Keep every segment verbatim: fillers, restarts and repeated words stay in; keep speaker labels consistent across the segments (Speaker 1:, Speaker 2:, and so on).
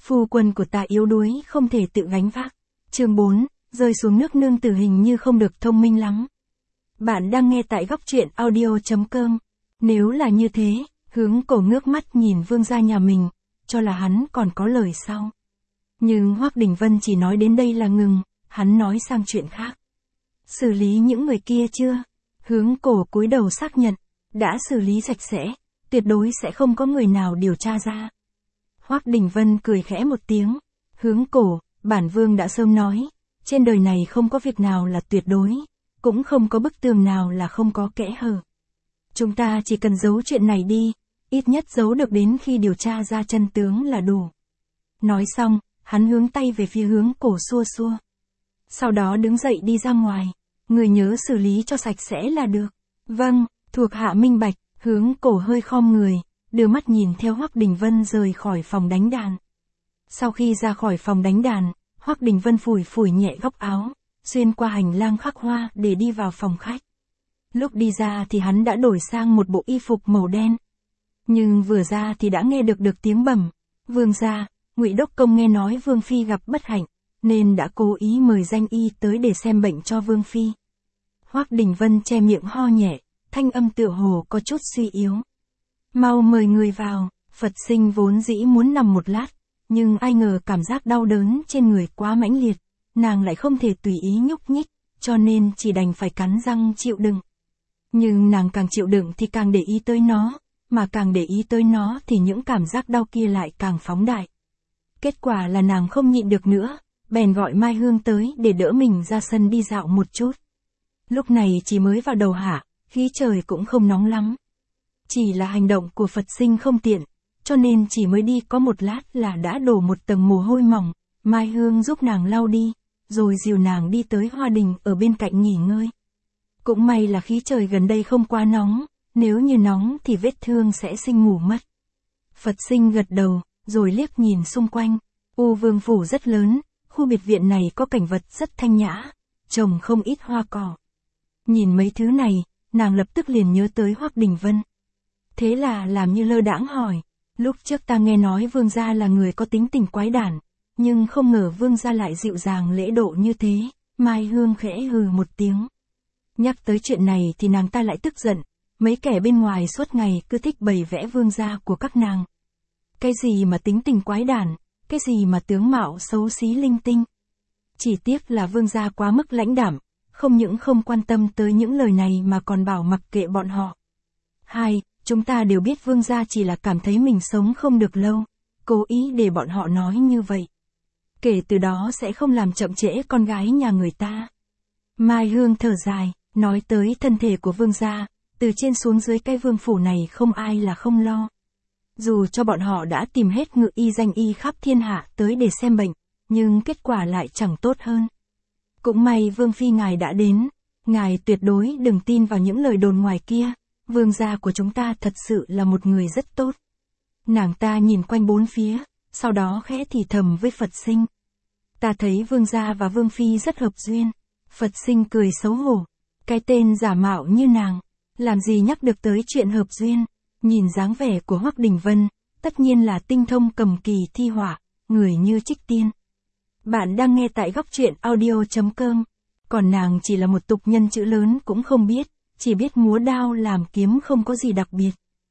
Speaker 1: Phu quân của ta yếu đuối không thể tự gánh vác. Chương bốn, rơi xuống nước nương tử hình như không được thông minh lắm. Bạn đang nghe tại góc truyện audio chấm com. Nếu là như thế, Hướng Cổ ngước mắt nhìn vương gia nhà mình, cho là hắn còn có lời sau. Nhưng Hoắc Đình Vân chỉ nói đến đây là ngừng, hắn nói sang chuyện khác. Xử lý những người kia chưa? Hướng Cổ cúi đầu xác nhận, đã xử lý sạch sẽ, tuyệt đối sẽ không có người nào điều tra ra. Hoắc Đình Vân cười khẽ một tiếng, Hướng Cổ, bản vương đã sớm nói, trên đời này không có việc nào là tuyệt đối, cũng không có bức tường nào là không có kẽ hở. Chúng ta chỉ cần giấu chuyện này đi, ít nhất giấu được đến khi điều tra ra chân tướng là đủ. Nói xong, hắn hướng tay về phía Hướng Cổ xua xua. Sau đó đứng dậy đi ra ngoài, người nhớ xử lý cho sạch sẽ là được. Vâng, thuộc hạ minh bạch. Hướng Cổ hơi khom người, đưa mắt nhìn theo Hoắc Đình Vân rời khỏi phòng đánh đàn. Sau khi ra khỏi phòng đánh đàn, Hoắc Đình Vân phủi phủi nhẹ góc áo, xuyên qua hành lang khắc hoa để đi vào phòng khách. Lúc đi ra thì hắn đã đổi sang một bộ y phục màu đen. Nhưng vừa ra thì đã nghe được được tiếng bẩm, vương gia, Ngụy Đốc Công nghe nói vương phi gặp bất hạnh, nên đã cố ý mời danh y tới để xem bệnh cho vương phi. Hoắc Đình Vân che miệng ho nhẹ, thanh âm tựa hồ có chút suy yếu. Mau mời người vào. Phật Sinh vốn dĩ muốn nằm một lát, nhưng ai ngờ cảm giác đau đớn trên người quá mãnh liệt, nàng lại không thể tùy ý nhúc nhích, cho nên chỉ đành phải cắn răng chịu đựng. Nhưng nàng càng chịu đựng thì càng để ý tới nó, mà càng để ý tới nó thì những cảm giác đau kia lại càng phóng đại. Kết quả là nàng không nhịn được nữa, bèn gọi Mai Hương tới để đỡ mình ra sân đi dạo một chút. Lúc này chỉ mới vào đầu hạ, khí trời cũng không nóng lắm. Chỉ là hành động của Phật Sinh không tiện, cho nên chỉ mới đi có một lát là đã đổ một tầng mồ hôi mỏng. Mai Hương giúp nàng lau đi, rồi dìu nàng đi tới hoa đình ở bên cạnh nghỉ ngơi. Cũng may là khí trời gần đây không quá nóng, nếu như nóng thì vết thương sẽ sinh ngủ mất. Phật Sinh gật đầu, rồi liếc nhìn xung quanh. U Vương phủ rất lớn, khu biệt viện này có cảnh vật rất thanh nhã, trồng không ít hoa cỏ. Nhìn mấy thứ này, nàng lập tức liền nhớ tới Hoắc Đình Vân. Thế là làm như lơ đãng hỏi, lúc trước ta nghe nói vương gia là người có tính tình quái đản, nhưng không ngờ vương gia lại dịu dàng lễ độ như thế. Mai Hương khẽ hừ một tiếng. Nhắc tới chuyện này thì nàng ta lại tức giận, mấy kẻ bên ngoài suốt ngày cứ thích bày vẽ vương gia của các nàng. Cái gì mà tính tình quái đản, cái gì mà tướng mạo xấu xí linh tinh. Chỉ tiếc là vương gia quá mức lãnh đạm, không những không quan tâm tới những lời này mà còn bảo mặc kệ bọn họ. Hai, chúng ta đều biết vương gia chỉ là cảm thấy mình sống không được lâu, cố ý để bọn họ nói như vậy. Kể từ đó sẽ không làm chậm trễ con gái nhà người ta. Mai Hương thở dài, nói tới thân thể của vương gia, từ trên xuống dưới cái vương phủ này không ai là không lo. Dù cho bọn họ đã tìm hết ngự y danh y khắp thiên hạ tới để xem bệnh, nhưng kết quả lại chẳng tốt hơn. Cũng may vương phi ngài đã đến, ngài tuyệt đối đừng tin vào những lời đồn ngoài kia, vương gia của chúng ta thật sự là một người rất tốt. Nàng ta nhìn quanh bốn phía, sau đó khẽ thì thầm với Phật Sinh. Ta thấy vương gia và vương phi rất hợp duyên. Phật Sinh cười xấu hổ, cái tên giả mạo như nàng, làm gì nhắc được tới chuyện hợp duyên. Nhìn dáng vẻ của Hoắc Đình Vân, tất nhiên là tinh thông cầm kỳ thi họa, người như trích tiên. Bạn đang nghe tại góc truyện audio chấm com. Còn nàng chỉ là một tục nhân chữ lớn cũng không biết, chỉ biết múa đao làm kiếm không có gì đặc biệt.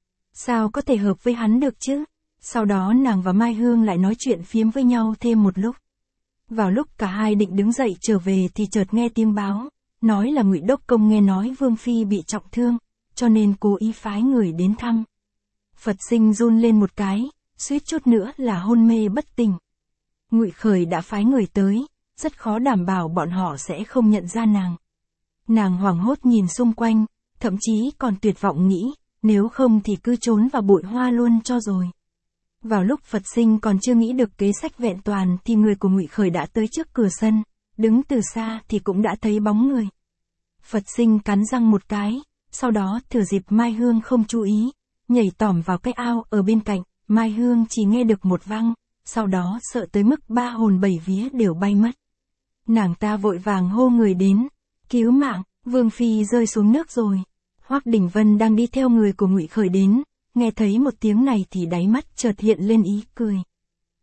Speaker 1: Sao có thể hợp với hắn được chứ? Sau đó nàng và Mai Hương lại nói chuyện phiếm với nhau thêm một lúc. Vào lúc cả hai định đứng dậy trở về thì chợt nghe tiếng báo, nói là Ngụy Đốc Công nghe nói vương phi bị trọng thương, cho nên cố ý phái người đến thăm. Phật Sinh run lên một cái, suýt chút nữa là hôn mê bất tỉnh. Ngụy Khởi đã phái người tới, rất khó đảm bảo bọn họ sẽ không nhận ra nàng. Nàng hoảng hốt nhìn xung quanh, thậm chí còn tuyệt vọng nghĩ, nếu không thì cứ trốn vào bụi hoa luôn cho rồi. Vào lúc Phật Sinh còn chưa nghĩ được kế sách vẹn toàn thì người của Ngụy Khởi đã tới trước cửa sân, đứng từ xa thì cũng đã thấy bóng người. Phật Sinh cắn răng một cái, sau đó thừa dịp Mai Hương không chú ý, nhảy tỏm vào cái ao ở bên cạnh. Mai Hương chỉ nghe được một vang, sau đó sợ tới mức ba hồn bảy vía đều bay mất. Nàng ta vội vàng hô người đến, cứu mạng, vương phi rơi xuống nước rồi. Hoắc Đình Vân đang đi theo người của Ngụy Khởi đến, nghe thấy một tiếng này thì đáy mắt chợt hiện lên ý cười.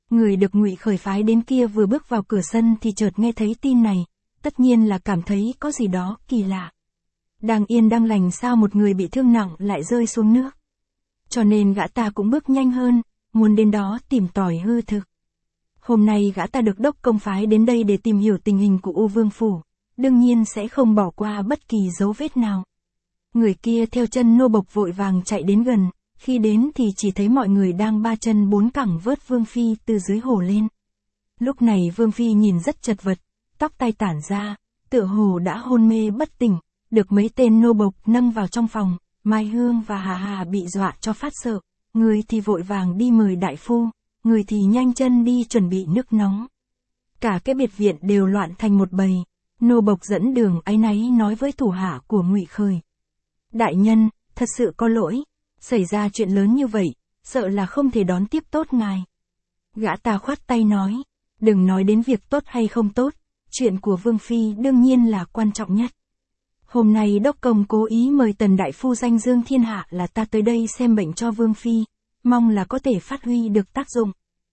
Speaker 1: Người được Ngụy Khởi phái đến kia vừa bước vào cửa sân thì chợt nghe thấy tin này, tất nhiên là cảm thấy có gì đó kỳ lạ. Đang yên đang lành sao một người bị thương nặng lại rơi xuống nước. Cho nên gã ta cũng bước nhanh hơn, muốn đến đó tìm tòi hư thực. Hôm nay gã ta được đốc công phái đến đây để tìm hiểu tình hình của U Vương Phủ, đương nhiên sẽ không bỏ qua bất kỳ dấu vết nào. Người kia theo chân nô bộc vội vàng chạy đến gần, khi đến thì chỉ thấy mọi người đang ba chân bốn cẳng vớt Vương Phi từ dưới hồ lên. Lúc này Vương Phi nhìn rất chật vật, tóc tai tản ra, tựa hồ đã hôn mê bất tỉnh, được mấy tên nô bộc nâng vào trong phòng. Mai Hương và Hà Hà bị dọa cho phát sợ, người thì vội vàng đi mời đại phu, người thì nhanh chân đi chuẩn bị nước nóng. Cả cái biệt viện đều loạn thành một bầy, nô bộc dẫn đường áy náy nói với thủ hạ của Ngụy Khởi. Đại nhân, thật sự có lỗi, xảy ra chuyện lớn như vậy, sợ là không thể đón tiếp tốt ngài. Gã ta khoát tay nói, đừng nói đến việc tốt hay không tốt, chuyện của Vương Phi đương nhiên là quan trọng nhất. Hôm nay đốc công cố ý mời Tần đại phu danh dương thiên hạ là ta tới đây xem bệnh cho Vương Phi, mong là có thể phát huy được tác dụng.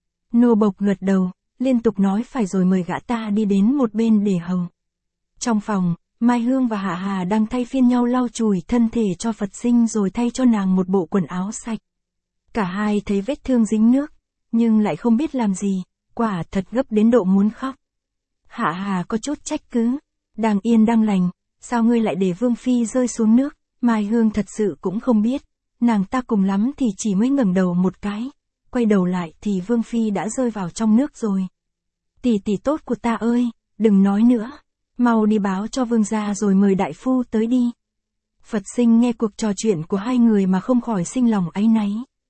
Speaker 1: Nô bộc gật đầu, liên tục nói phải rồi mời gã ta đi đến một bên để hầu. Trong phòng, Mai Hương và Hạ Hà đang thay phiên nhau lau chùi thân thể cho Phật sinh rồi thay cho nàng một bộ quần áo sạch. Cả hai thấy vết thương dính nước, nhưng lại không biết làm gì, quả thật gấp đến độ muốn khóc. Hạ Hà có chút trách cứ, đang yên đang lành, sao ngươi lại để Vương Phi rơi xuống nước? Mai Hương thật sự cũng không biết, nàng ta cùng lắm thì chỉ mới ngẩng đầu một cái, quay đầu lại thì Vương Phi đã rơi vào trong nước rồi. Tỷ tỷ tốt của ta ơi, đừng nói nữa, mau đi báo cho Vương gia rồi mời đại phu tới đi. Phật sinh nghe cuộc trò chuyện của hai người mà không khỏi sinh lòng áy náy.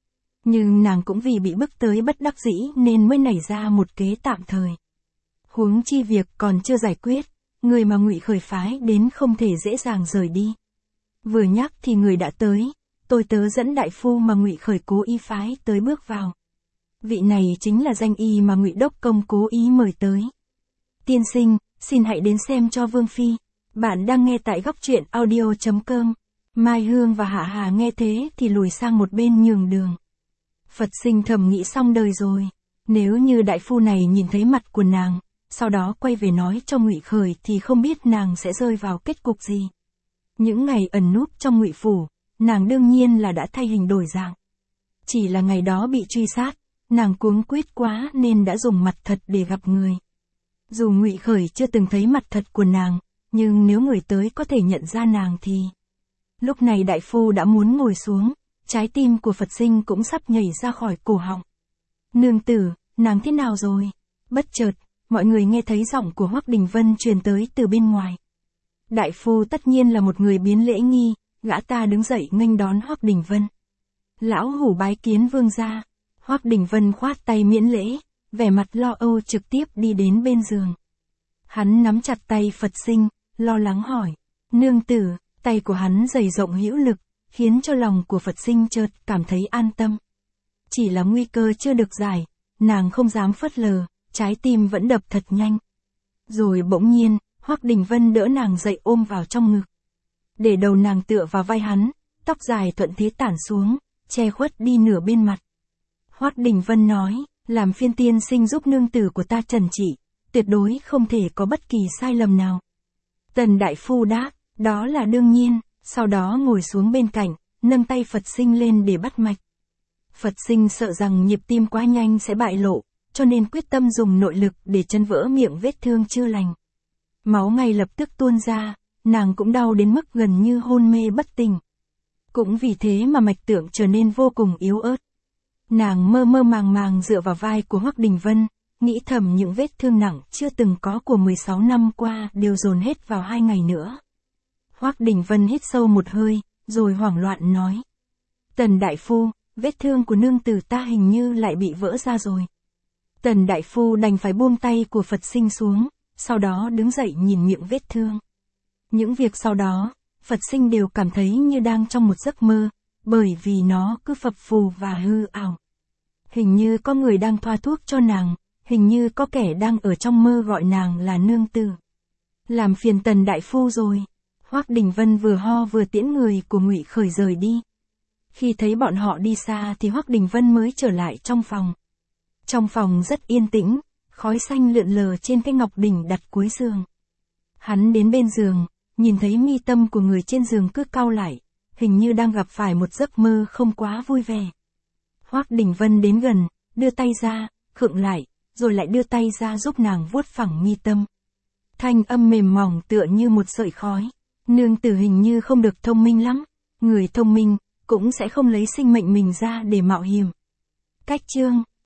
Speaker 1: Nhưng nàng cũng vì bị bức tới bất đắc dĩ nên mới nảy ra một kế tạm thời. Huống chi việc còn chưa giải quyết, người mà Ngụy Khởi phái đến không thể dễ dàng rời đi. Vừa nhắc thì người đã tới, tôi tớ dẫn đại phu mà Ngụy Khởi cố ý phái tới bước vào. Vị này chính là danh y mà Ngụy đốc công cố ý mời tới. Tiên sinh, xin hãy đến xem cho Vương Phi. Bạn đang nghe tại góc truyện audio chấm com. Mai Hương và Hạ Hà nghe thế thì lùi sang một bên nhường đường. Phật sinh thầm nghĩ xong đời rồi. Nếu như đại phu này nhìn thấy mặt của nàng, sau đó quay về nói cho Ngụy Khởi thì không biết nàng sẽ rơi vào kết cục gì. Những ngày ẩn núp trong Ngụy phủ, nàng đương nhiên là đã thay hình đổi dạng. Chỉ là ngày đó bị truy sát, nàng cuống quýt quá nên đã dùng mặt thật để gặp người. Dù Ngụy Khởi chưa từng thấy mặt thật của nàng, nhưng nếu người tới có thể nhận ra nàng thì... Lúc này đại phu đã muốn ngồi xuống, trái tim của Phật sinh cũng sắp nhảy ra khỏi cổ họng. Nương tử, nàng thế nào rồi? Bất chợt, mọi người nghe thấy giọng của Hoắc Đình Vân truyền tới từ bên ngoài. Đại phu tất nhiên là một người biến lễ nghi, gã ta đứng dậy nghênh đón Hoắc Đình Vân. Lão hủ bái kiến vương gia. Hoắc Đình Vân khoát tay miễn lễ, vẻ mặt lo âu trực tiếp đi đến bên giường. Hắn nắm chặt tay Phật sinh, lo lắng hỏi. Nương tử, tay của hắn dày rộng hữu lực, khiến cho lòng của Phật sinh chợt cảm thấy an tâm. Chỉ là nguy cơ chưa được giải, nàng không dám phớt lờ, trái tim vẫn đập thật nhanh. Rồi bỗng nhiên, Hoắc Đình Vân đỡ nàng dậy ôm vào trong ngực. Để đầu nàng tựa vào vai hắn, tóc dài thuận thế tản xuống, che khuất đi nửa bên mặt. Hoắc Đình Vân nói, làm phiên tiên sinh giúp nương tử của ta trần trị, tuyệt đối không thể có bất kỳ sai lầm nào. Tần đại phu đáp, đó là đương nhiên, sau đó ngồi xuống bên cạnh, nâng tay Phật sinh lên để bắt mạch. Phật sinh sợ rằng nhịp tim quá nhanh sẽ bại lộ, cho nên quyết tâm dùng nội lực để chấn vỡ miệng vết thương chưa lành. Máu ngay lập tức tuôn ra, nàng cũng đau đến mức gần như hôn mê bất tỉnh. Cũng vì thế mà mạch tượng trở nên vô cùng yếu ớt. Nàng mơ mơ màng màng dựa vào vai của Hoắc Đình Vân, nghĩ thầm những vết thương nặng chưa từng có của mười sáu năm qua đều dồn hết vào hai ngày nữa. Hoắc Đình Vân hít sâu một hơi, rồi hoảng loạn nói. Tần đại phu, vết thương của nương tử ta hình như lại bị vỡ ra rồi. Tần đại phu đành phải buông tay của Phật sinh xuống, sau đó đứng dậy nhìn miệng vết thương. Những việc sau đó, Phật sinh đều cảm thấy như đang trong một giấc mơ, bởi vì nó cứ phập phù và hư ảo. Hình như có người đang thoa thuốc cho nàng, hình như có kẻ đang ở trong mơ gọi nàng là nương tử. Làm phiền Tần đại phu rồi. Hoắc Đình Vân vừa ho vừa tiễn người của Ngụy Khởi rời đi. Khi thấy bọn họ đi xa thì Hoắc Đình Vân mới trở lại trong phòng. Trong phòng rất yên tĩnh, khói xanh lượn lờ trên cái ngọc đỉnh đặt cuối giường. Hắn đến bên giường, nhìn thấy mi tâm của người trên giường cứ cau lại, hình như đang gặp phải một giấc mơ không quá vui vẻ. Hoắc Đình Vân đến gần, đưa tay ra, khựng lại, rồi lại đưa tay ra giúp nàng vuốt phẳng mi tâm. Thanh âm mềm mỏng tựa như một sợi khói. Nương tử hình như không được thông minh lắm. Người thông minh, cũng sẽ không lấy sinh mệnh mình ra để mạo hiểm. Cách chương